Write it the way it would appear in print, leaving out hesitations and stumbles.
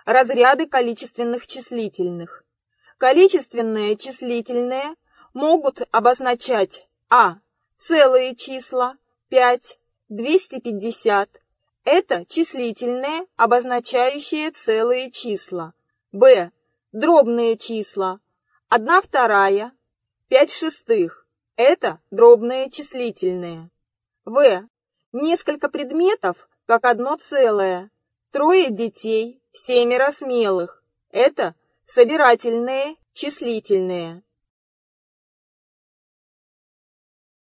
Разряды количественных числительных. Количественные числительные могут обозначать а. Целые числа 5, 250. Это числительные, обозначающие целые числа. б. Дробные числа 1/2, 5/6. Это дробные числительные. в. Несколько предметов, как одно целое. 3 детей, 7 смелых. Это собирательные числительные.